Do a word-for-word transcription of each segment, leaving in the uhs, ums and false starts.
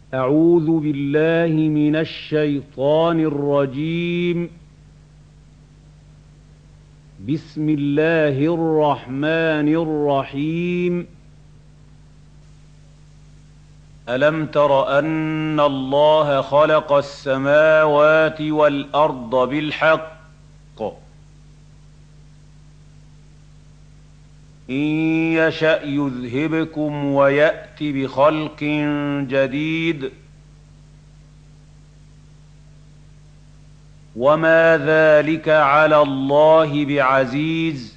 أعوذ بالله من الشيطان الرجيم. بسم الله الرحمن الرحيم. ألم تر أن الله خلق السماوات والأرض بالحق إن يشأ يذهبكم ويأت بخلق جديد وما ذلك على الله بعزيز.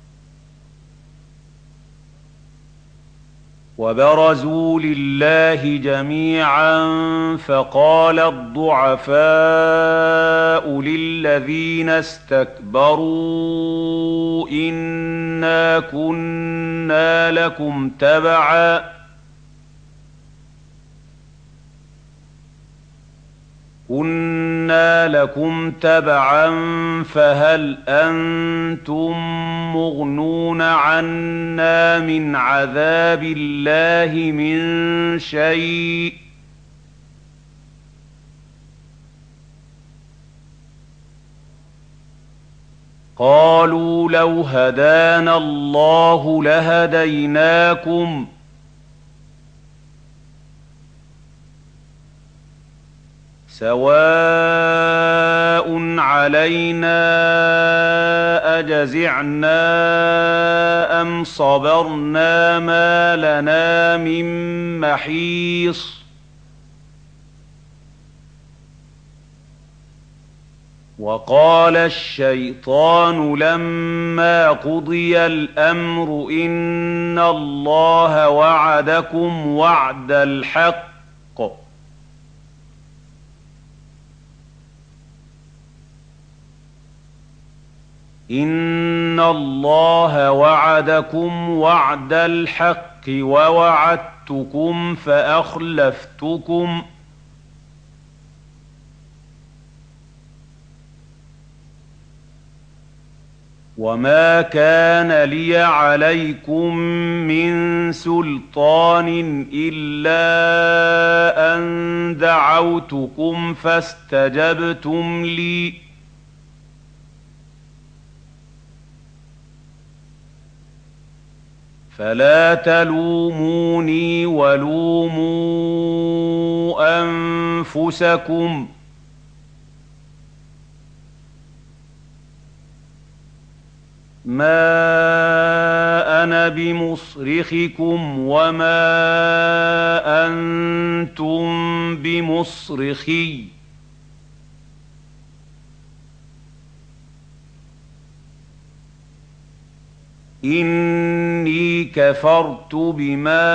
وبرزوا لله جميعا فقال الضعفاء للذين استكبروا إنا كنا لكم تبعا كنا لكم تبعا فهل أنتم مغنون عنا من عذاب الله من شيء قالوا لو هدانا الله لهديناكم سواء علينا أجزعنا أم صبرنا ما لنا من محيص. وقال الشيطان لما قضي الأمر إن الله وعدكم وعد الحق إن الله وعدكم وعد الحق ووعدتكم فأخلفتكم وما كان لي عليكم من سلطان إلا أن دعوتكم فاستجبتم لي فلا تلوموني ولوموا أنفسكم ما أنا بمصرخكم وما أنتم بمصرخي إني كفرت بما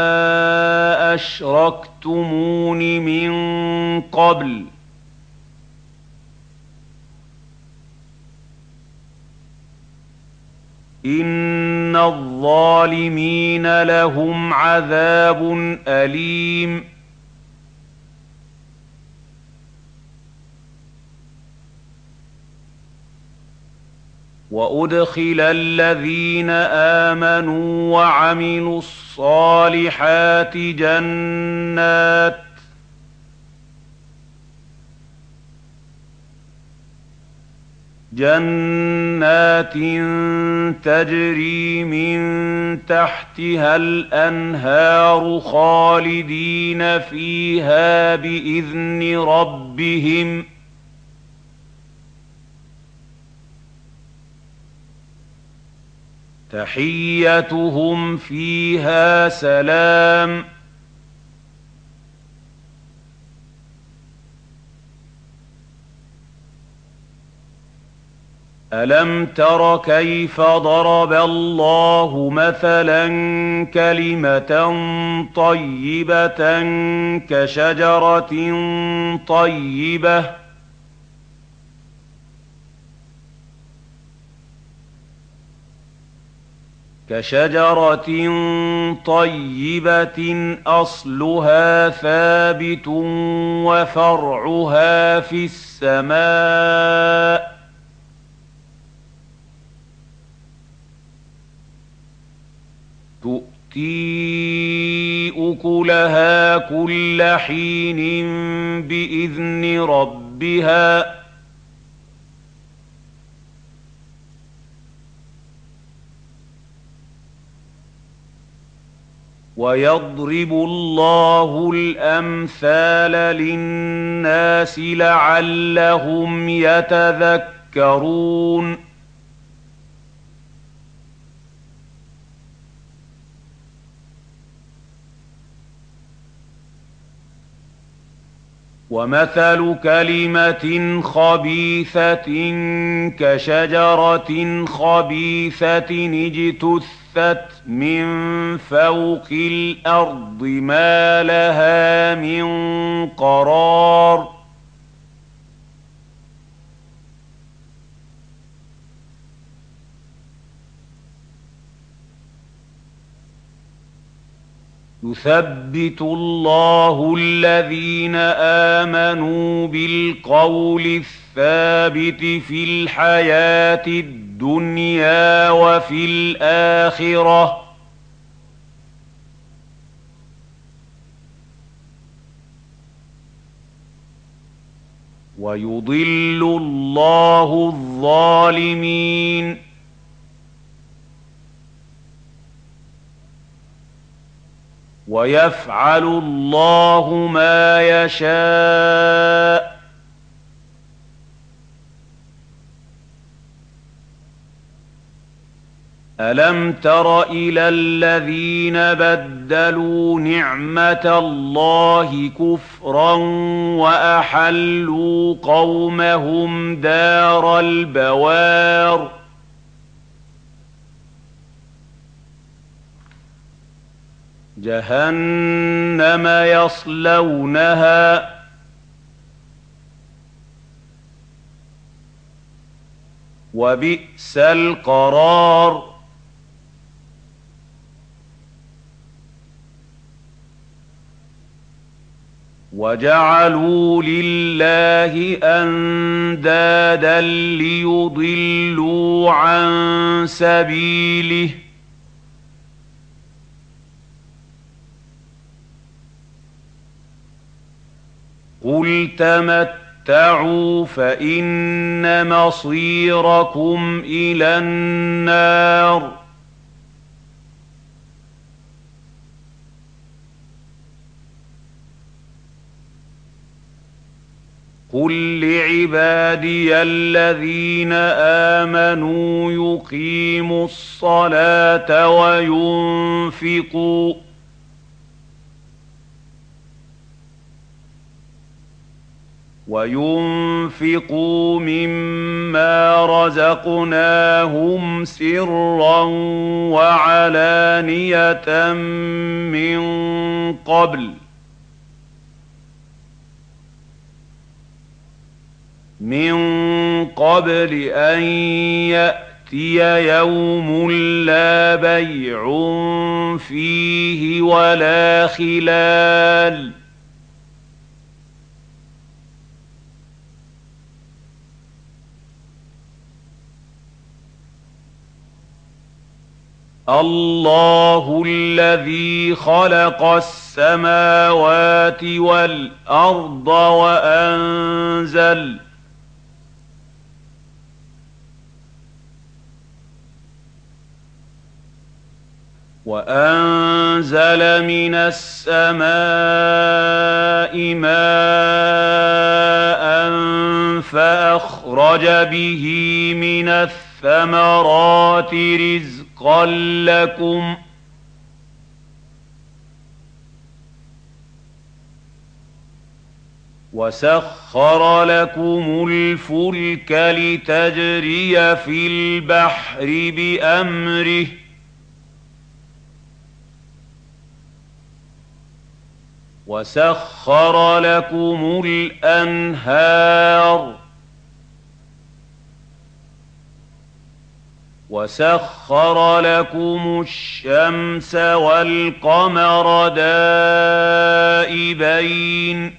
أشركتمون من قبل إن الظالمين لهم عذاب أليم. وأدخل الذين آمنوا وعملوا الصالحات جنات جنات تجري من تحتها الأنهار خالدين فيها بإذن ربهم تحيتهم فيها سلام. ألم تر كيف ضرب الله مثلا كلمة طيبة كشجرة طيبة كشجرة طيبة أصلها ثابت وفرعها في السماء تؤتي تُؤْتِي أُكُلَهَا كُلَّ حِينٍ بِإِذْنِ رَبِّهَا ۗ وَيَضْرِبُ اللَّهُ الْأَمْثَالَ لِلنَّاسِ لَعَلَّهُمْ يَتَذَكَّرُونَ وَمَثَلُ كَلِمَةٍ خَبِيثَةٍ كَشَجَرَةٍ خَبِيثَةٍ اجْتُثَّتْ مِن فَوْقِ الْأَرْضِ مَا لَهَا مِن قَرَارٍ يُثَبِّتُ اللَّهُ الَّذِينَ آمَنُوا بِالْقَوْلِ الثَّابِتِ فِي الْحَيَاةِ الدُّنْيَا وَفِي الْآخِرَةِ ۖ وَيُضِلُّ اللَّهُ الظَّالِمِينَ وَيَفْعَلُ اللَّهُ مَا يَشَاءُ. أَلَمْ تَرَ إِلَى الَّذِينَ بَدَّلُوا نِعْمَةَ اللَّهِ كُفْرًا وَأَحَلُّوا قَوْمَهُمْ دَارَ الْبَوَارِ جَهَنَّمَ يَصْلَوْنَهَا ۖ وَبِئْسَ الْقَرَارُ. وَجَعَلُوا لِلَّهِ أَندَادًا لِّيُضِلُّوا عَن سَبِيلِهِ ۗ قُلْ تَمَتَّعُوا فَإِنَّ مَصِيرَكُمْ إِلَى النَّارِ. قُل لِّعِبَادِيَ الَّذِينَ آمَنُوا يُقِيمُوا الصَّلَاةَ وَيُنفِقُوا وَيُنفِقُوا مِمَّا رَزَقْنَاهُمْ سِرًّا وَعَلَانِيَةً مِّن قَبْلُ مِن قَبْلِ أَن يَأْتِيَ يَوْمٌ لَّا بَيْعٌ فِيهِ وَلَا خِلَالٌ. اللَّهُ الَّذِي خَلَقَ السَّمَاوَاتِ وَالْأَرْضَ وَأَنزَلَ وَأَنزَلَ مِنَ السَّمَاءِ مَاءً فَأَخْرَجَ بِهِ مِنَ الثَّمَرَاتِ رِزْقًا لَّكُمْ ۖ وَسَخَّرَ لَكُمُ الْفُلْكَ لِتَجْرِيَ فِي الْبَحْرِ بِأَمْرِهِ ۖ وَسَخَّرَ لَكُمُ الْأَنْهَارَ، وَسَخَّرَ لَكُمُ الشَّمْسَ وَالْقَمَرَ دَائِبَيْنِ ۖ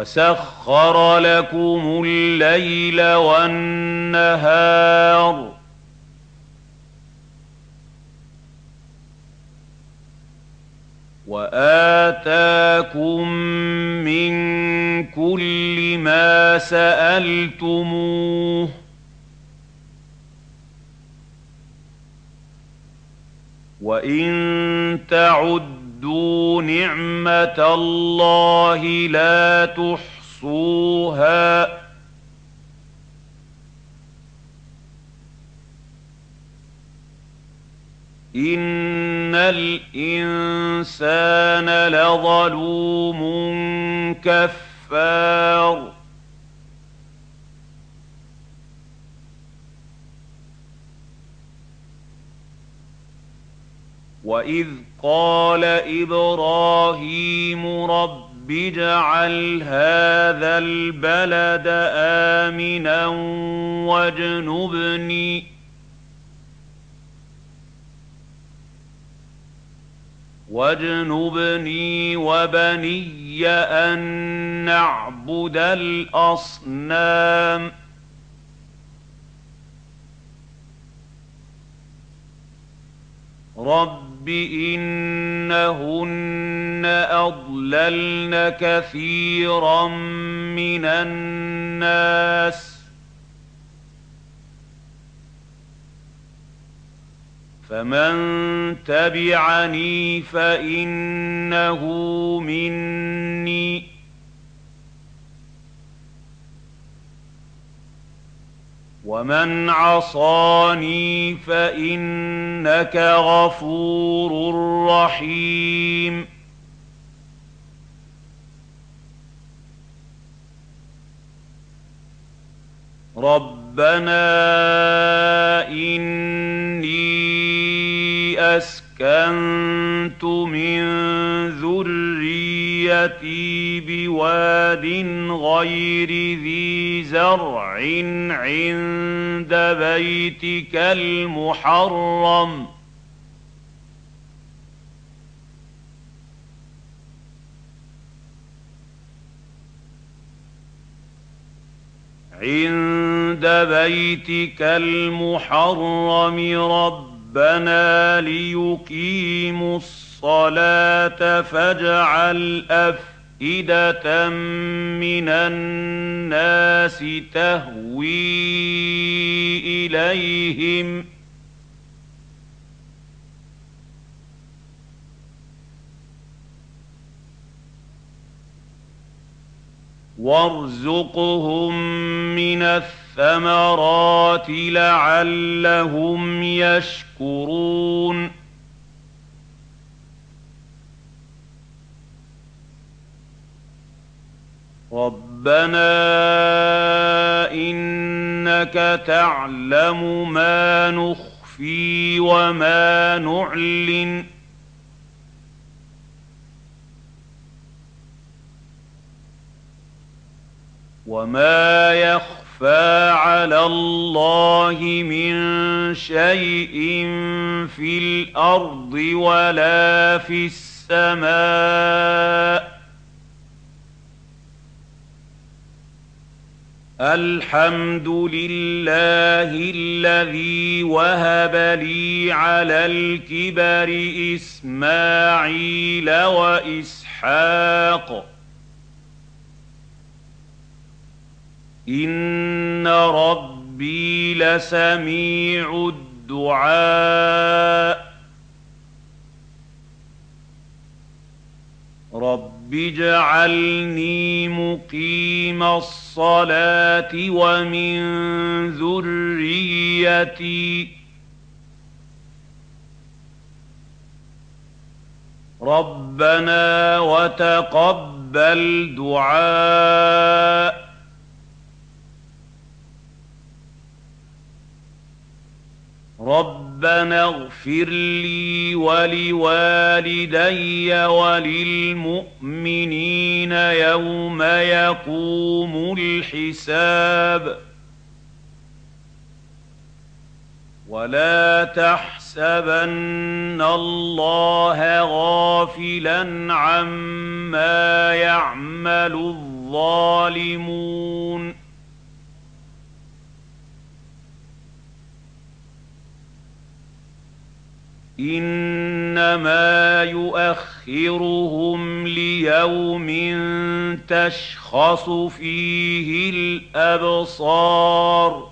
وَسَخَّرَ لَكُمُ اللَّيْلَ وَالنَّهَارَ وآتاكم من كل ما سألتموه وإن تعدوا نعمة الله لا تحصوها إن الإنسان لظلوم كفار وإذ قال إبراهيم رب اجعل هذا البلد آمنا واجنبني واجنبني وبني أن نعبد الأصنام رب إنهن أضللن كثيرا من الناس فمن تبعني فإنه مني ومن عصاني فإنك غفور رحيم ربنا إني أسكنت من ذريتي بواد غير ذي زرع عند بيتك المحرم عند بيتك المحرم ربنا ليقيموا الصلاة فاجعل أفئدة من الناس تهوي إليهم وارزقهم من الثمرات لعلهم يشكرون ربنا إنك تعلم ما نخفي وما نعلن وما يخفى على الله من شيء في الأرض ولا في السماء الحمد لله الذي وهب لي على الكبر إسماعيل وإسحاق إن ربي لسميع الدعاء رب اجعلني مقيم الصلاة ومن ذريتي ربنا وتقبل دعاء ربنا اغفر لي ولوالدي وللمؤمنين يوم يقوم الحساب ولا تحسبن الله غافلا عما يعمل الظالمون إنما يؤخرهم ليوم تشخص فيه الأبصار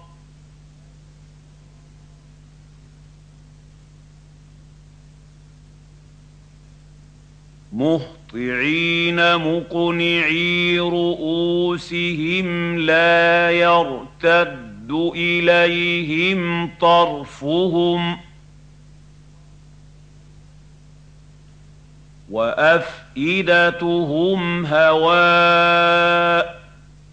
مهطعين مقنعي رؤوسهم لا يرتد إليهم طرفهم وأفئدتهم هواء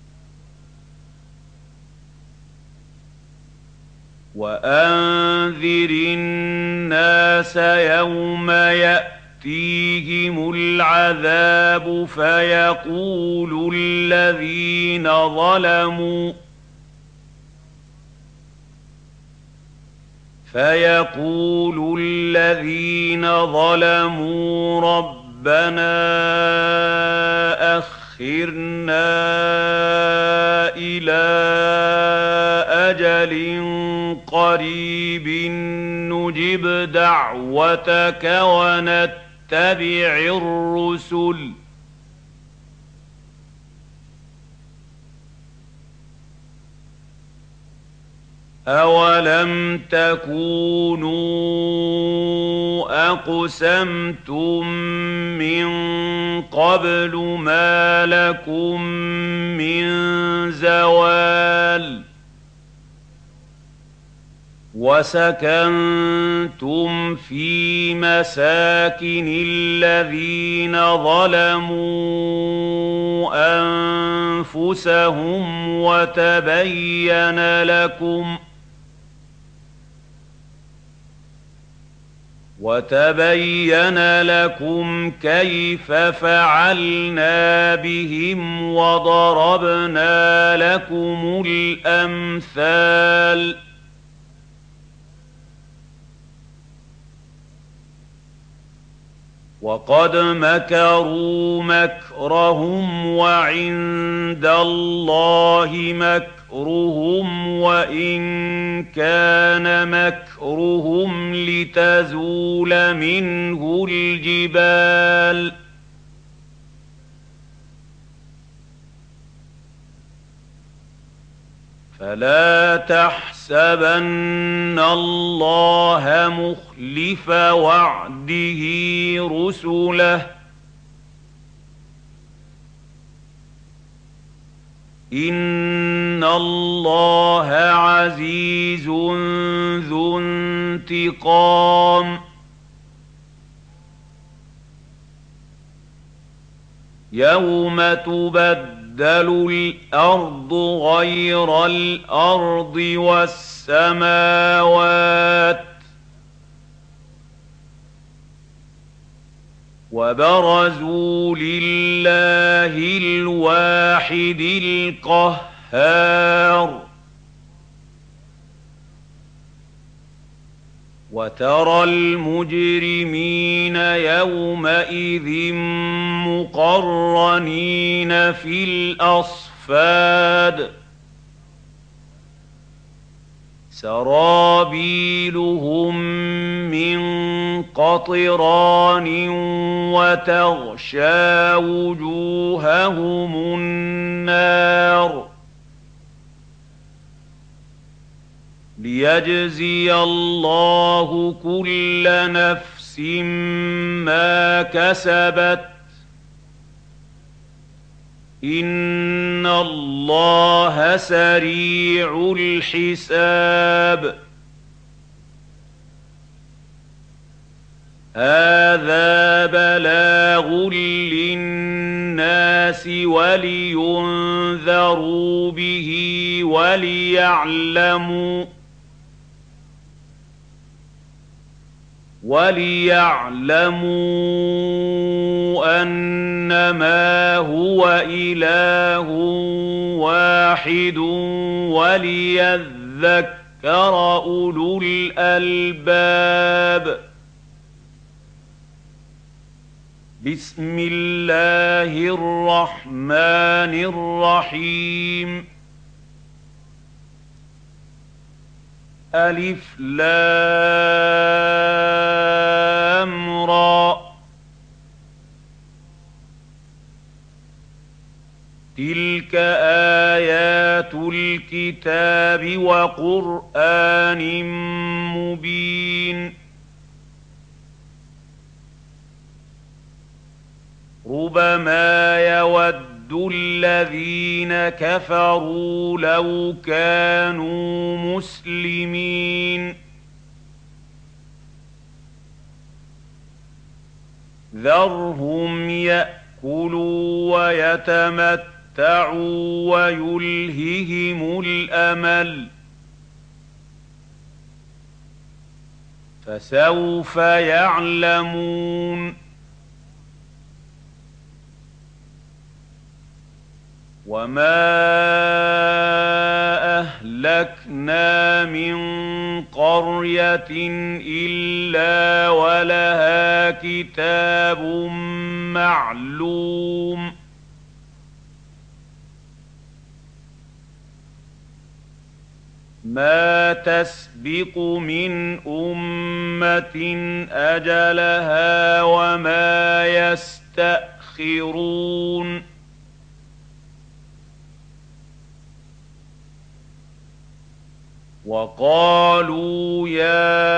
وأنذر الناس يوم يأتيهم العذاب فيقول الذين ظلموا فيقول الذين ظلموا ربنا أخرنا إلى أجل قريب نجب دعوتك ونتبع الرسل أولم تكونوا أقسمتم من قبل ما لكم من زوال وسكنتم في مساكن الذين ظلموا أنفسهم وتبين لكم وتبين لكم كيف فعلنا بهم وضربنا لكم الأمثال وقد مكروا مكرهم وعند الله مكرهم وإن كان مكرهم لتزول منه الجبال فلا تحسبن الله مخلف وعده رسله إن الله عزيز ذو انتقام يوم تبدل الأرض غير الأرض والسماوات وبرزوا لله الواحد القهار وترى المجرمين يومئذ مقرنين في الأصفاد سرابيلهم من قطران وتغشى وجوههم النار ليجزي الله كل نفس ما كسبت إن الله سريع الحساب هذا بلاغ للناس ولينذروا به وليعلموا وليعلموا أنما هو إله واحد وليذكر أولو الألباب بسم الله الرحمن الرحيم ألف لام الكتاب وقرآن مبين ربما يود الذين كفروا لو كانوا مسلمين ذرهم يأكلوا ويتمتعوا ويلههم الأمل فسوف يعلمون وما أهلكنا من قرية إلا ولها كتاب معلوم ما تسبق من أمة أجلها وما يستأخرون وقالوا يا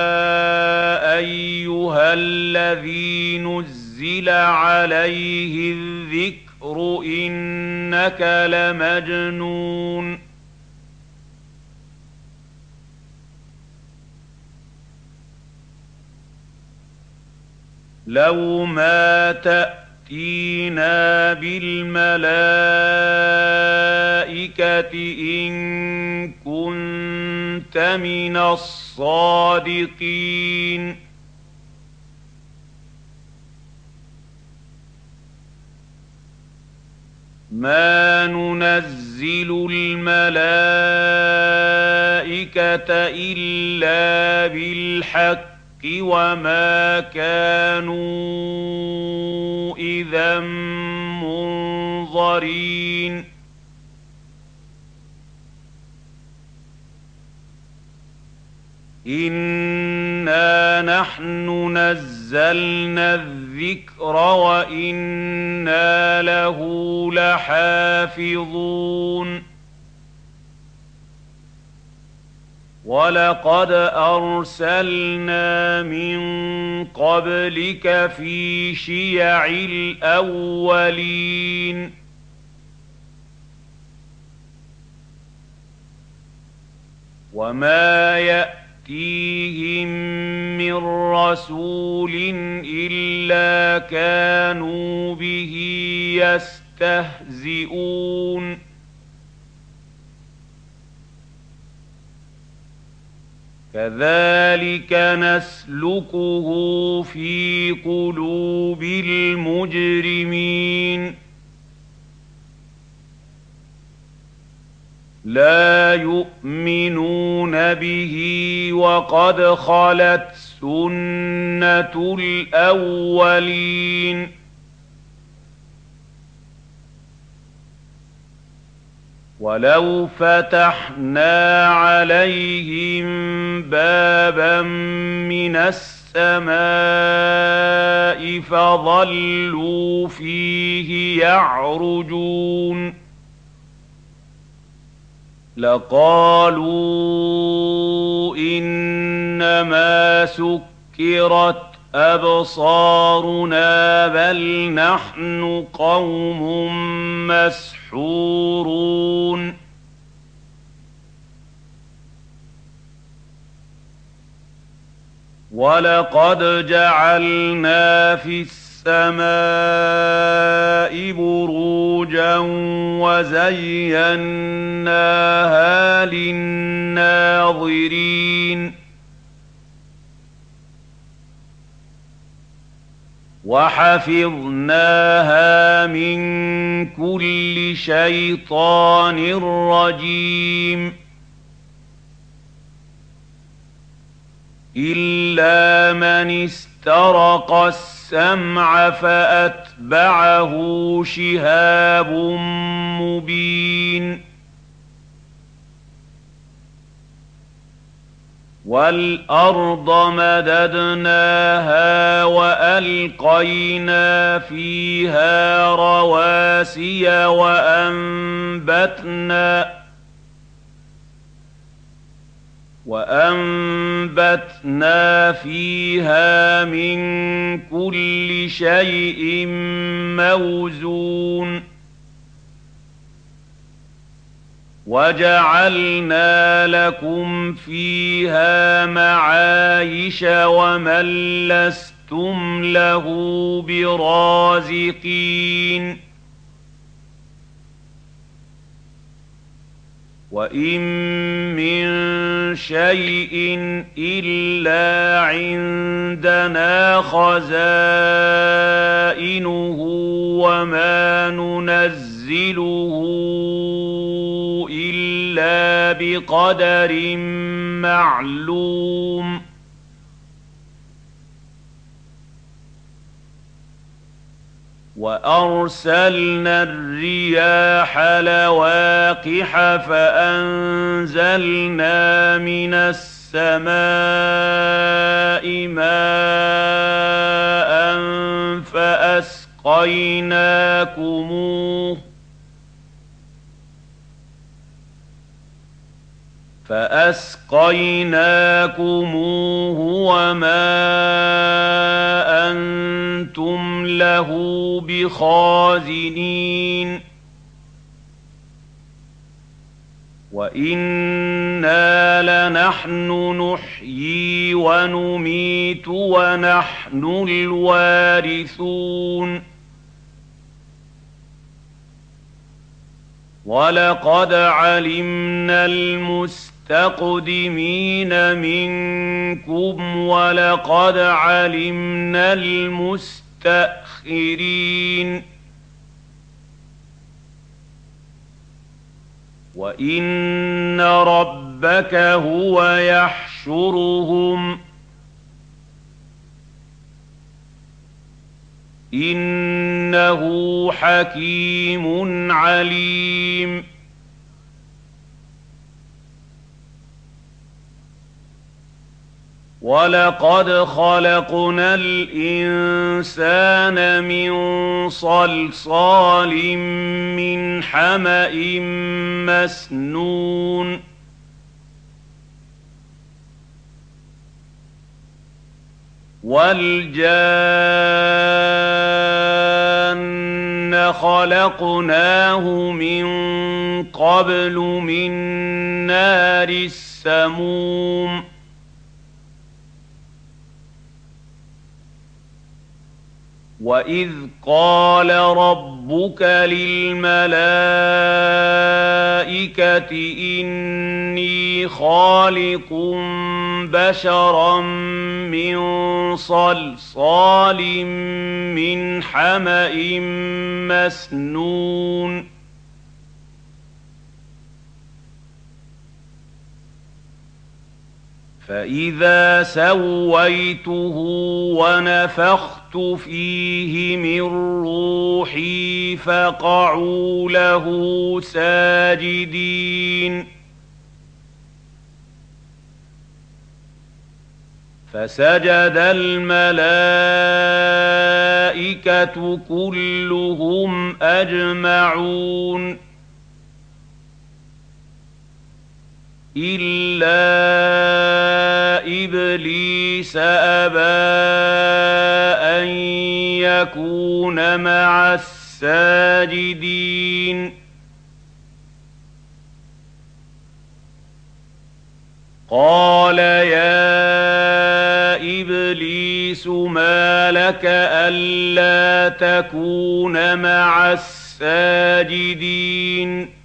أيها الذي نزل عليه الذكر إنك لمجنون لو ما تأتينا بالملائكة إن كنت من الصادقين ما ننزل الملائكة إلا بالحق وما كانوا إذا منظرين إنا نحن نزلنا الذكر وإنا له لحافظون ولقد أرسلنا من قبلك في شيع الأولين وما يأتيهم من رسول إلا كانوا به يستهزئون كذلك نسلكه في قلوب المجرمين لا يؤمنون به وقد خلت سنة الأولين ولو فتحنا عليهم بابا من السماء فظلوا فيه يعرجون لقالوا إنما سكرت أبصارنا بل نحن قوم مسحورون ولقد جعلنا في السماء بروجا وزيناها للناظرين وحفظناها من كل شيطان رجيم إلا من استرق السمع فأتبعه شهاب مبين والأرض مددناها وألقينا فيها رواسي وأنبتنا وَأَنبَتْنَا فِيهَا مِن كُلِّ شَيْءٍ مَّوْزُونٍ وَجَعَلْنَا لَكُمْ فِيهَا مَعَايِشَ وَمَن لَّسْتُمْ لَهُ بِرَازِقِينَ وَإِن مِّن شَيْءٍ إِلَّا عِندَنَا خَزَائِنُهُ وَمَا نُنَزِّلُهُ إِلَّا بِقَدَرٍ مَّعْلُومٍ وَأَرْسَلْنَا الرِّيَاحَ لَوَاقِحَ فَأَنزَلْنَا مِنَ السَّمَاءِ مَاءً فَأَسْقَيْنَاكُمُوهُ فَأَسْقَيْنَاكُمُوهُ وَمَا أَنتُمْ لَهُ بِخَازِنِينَ وَإِنَّا لَنَحْنُ نُحْيِي وَنُمِيتُ وَنَحْنُ الْوَارِثُونَ وَلَقَدْ عَلِمْنَا الْمُسْتَقْدِمِينَ مِنكُمْ وَلَقَدْ عَلِمْنَا الْمُسْتَأْخِرِينَ وَإِنَّ رَبَّكَ هُوَ يَحْشُرُهُمْ إِنَّهُ حَكِيمٌ عَلِيمٌ وَلَقَدْ خَلَقْنَا الْإِنسَانَ مِن صَلْصَالٍ مِّنْ حَمَإٍ مَّسْنُونٍ وَالْجَانَّ خَلَقْنَاهُ مِن قَبْلُ مِن نَّارِ السَّمُومِ وَإِذْ قَالَ رَبُّكَ لِلْمَلَائِكَةِ إِنِّي خَالِقٌ بَشَرًا مِّن صَلْصَالٍ مِّنْ حَمَإٍ مَّسْنُونٍ فَإِذَا سَوَّيْتُهُ وَنَفَخْتُ فِيهِ مِن رُّوحِي فَقَعُوا لَهُ سَاجِدِينَ فَسَجَدَ الْمَلَائِكَةُ كُلُّهُمْ أَجْمَعُونَ إِلَّا إِبْلِيسَ أَبَىٰ أَن يَكُونَ مَعَ السَّاجِدِينَ قَالَ يَا إِبْلِيسُ مَا لَكَ أَلَّا تَكُونَ مَعَ السَّاجِدِينَ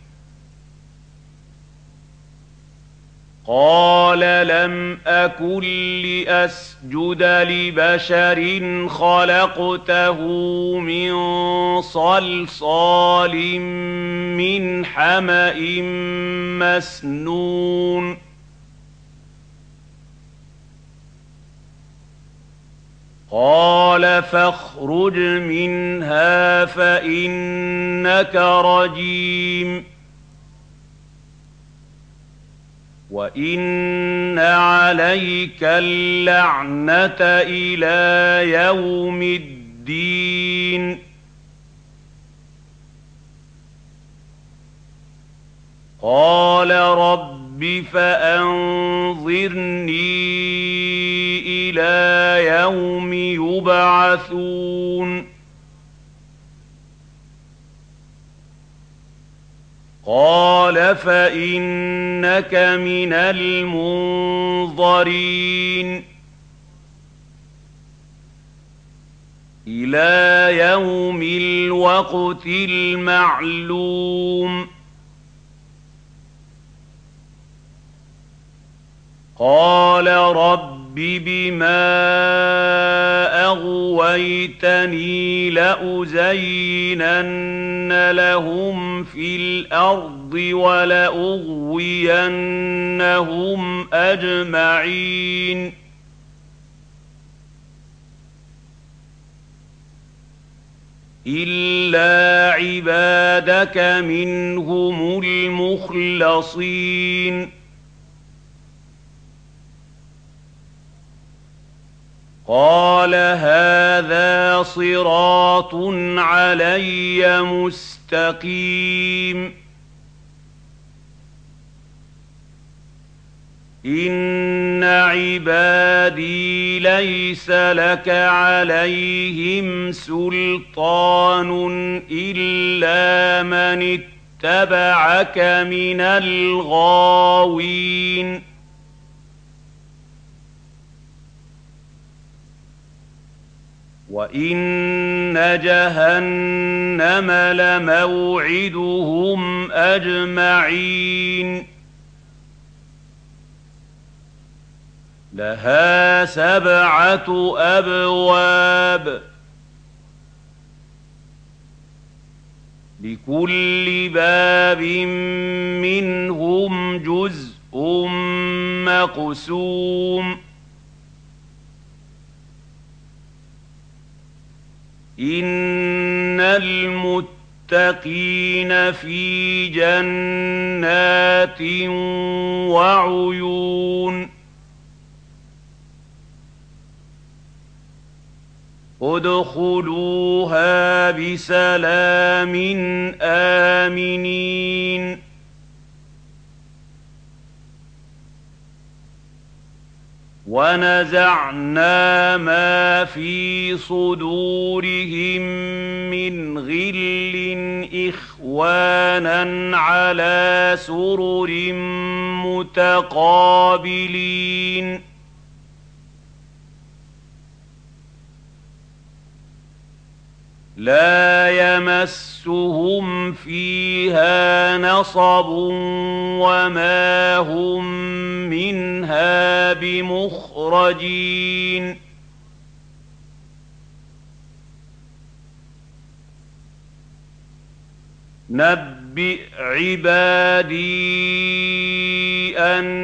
قَالَ لَمْ أَكُن لِّأَسْجُدَ لِبَشَرٍ خَلَقْتَهُ مِن صَلْصَالٍ مِّنْ حَمَإٍ مَّسْنُونٍ قَالَ فَاخْرُجْ مِنْهَا فَإِنَّكَ رَجِيمٌ وَإِنَّ عَلَيْكَ اللَّعْنَةَ إِلَىٰ يَوْمِ الدِّينِ قَالَ رَبِّ رب فأنظرني إلى يوم يبعثون قال فإنك من المنظرين إلى يوم الوقت المعلوم قال رب بما أغويتني لأزينن لهم في الأرض ولأغوينهم أجمعين إلا عبادك منهم المخلصين قال هذا صراط علي مستقيم إن عبادي ليس لك عليهم سلطان إلا من اتبعك من الغاوين وإن جهنم لموعدهم أجمعين لها سبعة أبواب لكل باب منهم جزء مقسوم إن المتقين في جنات وعيون ادخلوها بسلام آمنين ونزعنا ما في صدورهم من غل إخوانا على سرر متقابلين لا يمسهم فيها نصب وما هم منها بمخرجين نبئ عبادي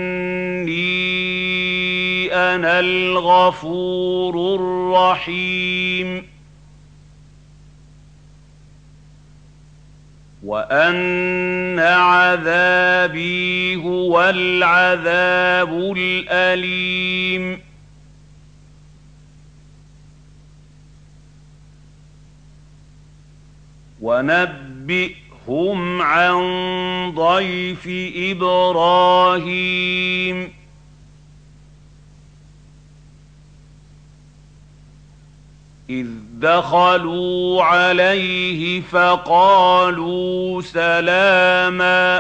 أني أنا الغفور الرحيم وأن عذابي هو العذاب الأليم ونبئهم عن ضيف إبراهيم إذ دخلوا عليه فقالوا سلاما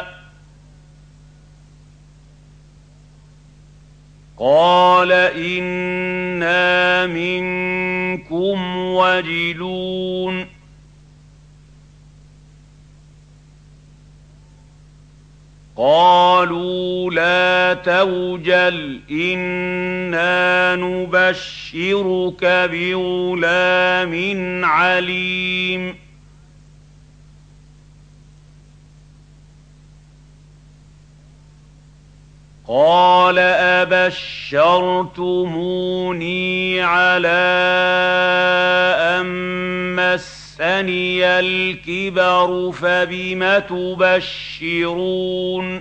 قال إنا منكم وجلون قالوا لا توجل إنا نبشرك بغلام عليم قال أبشرتموني على أن مسني الكبر فبم تبشرون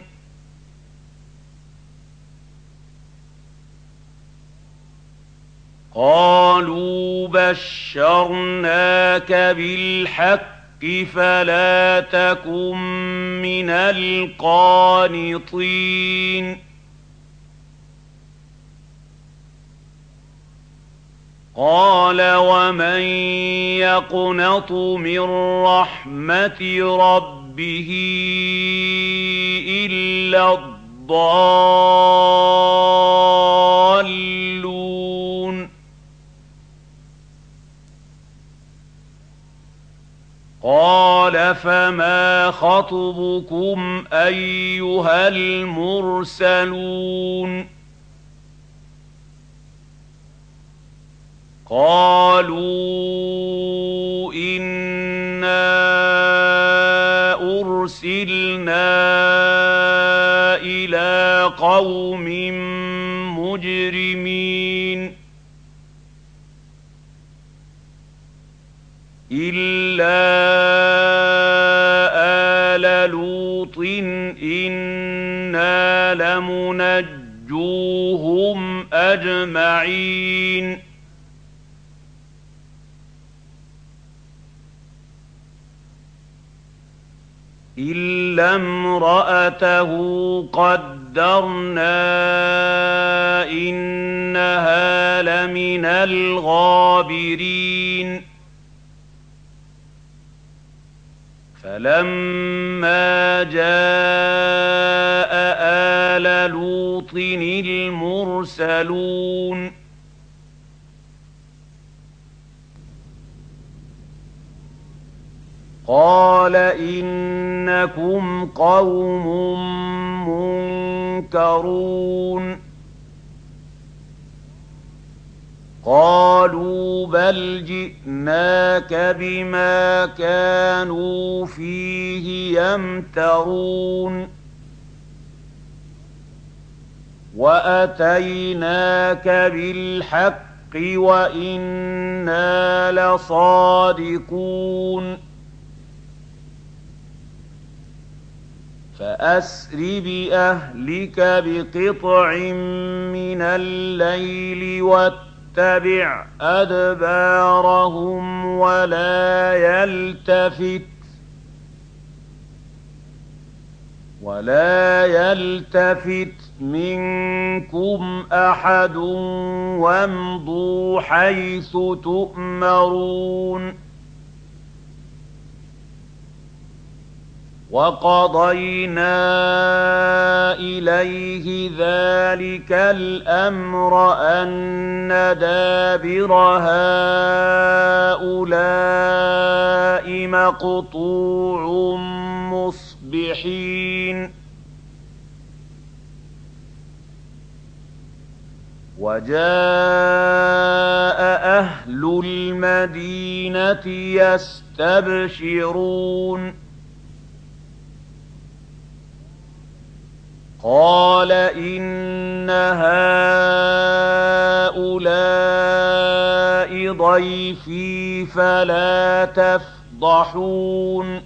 قالوا بشرناك بالحق فلا تكن من القانطين قال ومن يقنط من رحمة ربه إلا الضالون قال فما خطبكم أيها المرسلون قالوا إنا أرسلنا إلى قوم مجرمين إلا آل لوط إنا لمنجوهم أجمعين إلا امرأته قدرنا إنها لمن الغابرين فلما جاء آل لوط المرسلون قال إنكم قوم منكرون قالوا بل جئناك بما كانوا فيه يمترون وأتيناك بالحق وإنا لصادقون فأسر بأهلك بقطع من الليل واتبع أدبارهم ولا يلتفت ولا يلتفت منكم أحد وامضوا حيث تؤمرون وقضينا إليه ذلك الأمر أن دابر هؤلاء مقطوع مصبحين وجاء أهل المدينة يستبشرون قال إن هؤلاء ضيفي فلا تفضحون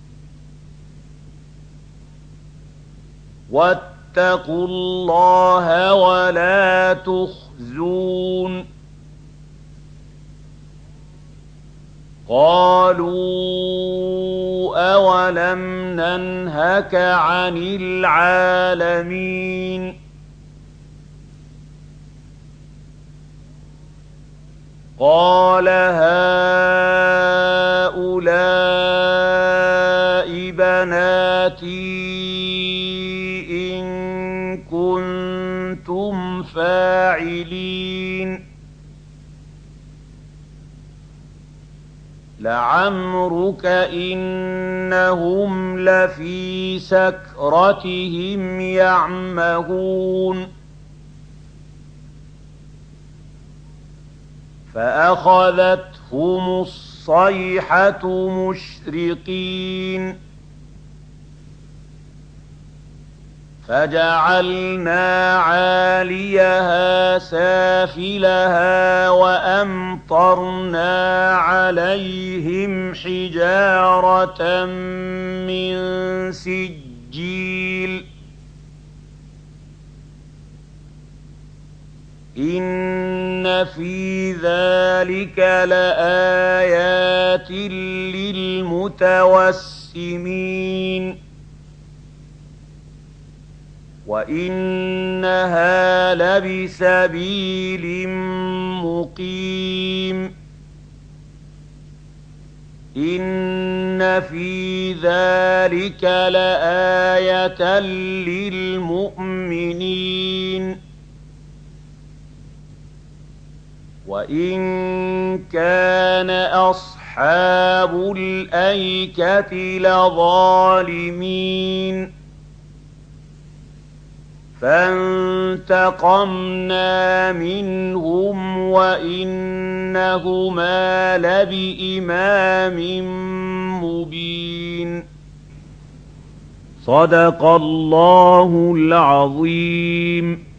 واتقوا الله ولا تخزون قالوا أولم ننهك عن العالمين قال هؤلاء بناتي إن كنتم فاعلين لعمرك إنهم لفي سكرتهم يعمهون فأخذتهم الصيحة مشرقين فجعلنا عاليها سافلها وأمطرنا عليهم حجارة من سجيل إِنَّ فِي ذَلِكَ لَآيَاتٍ لِّلْمُتَوَسِّمِينَ وَإِنَّهَا لَبِسَبِيلٍ مُّقِيمٍ إِنَّ فِي ذَلِكَ لَآيَةً لِّلْمُؤْمِنِينَ وَإِن كَانَ أَصْحَابُ الْأَيْكَةِ لَظَالِمِينَ فَانتَقَمْنَا مِنْهُمْ وَإِنَّهُمَا لَبِإِمَامٍ مُّبِينٍ صدق الله العظيم.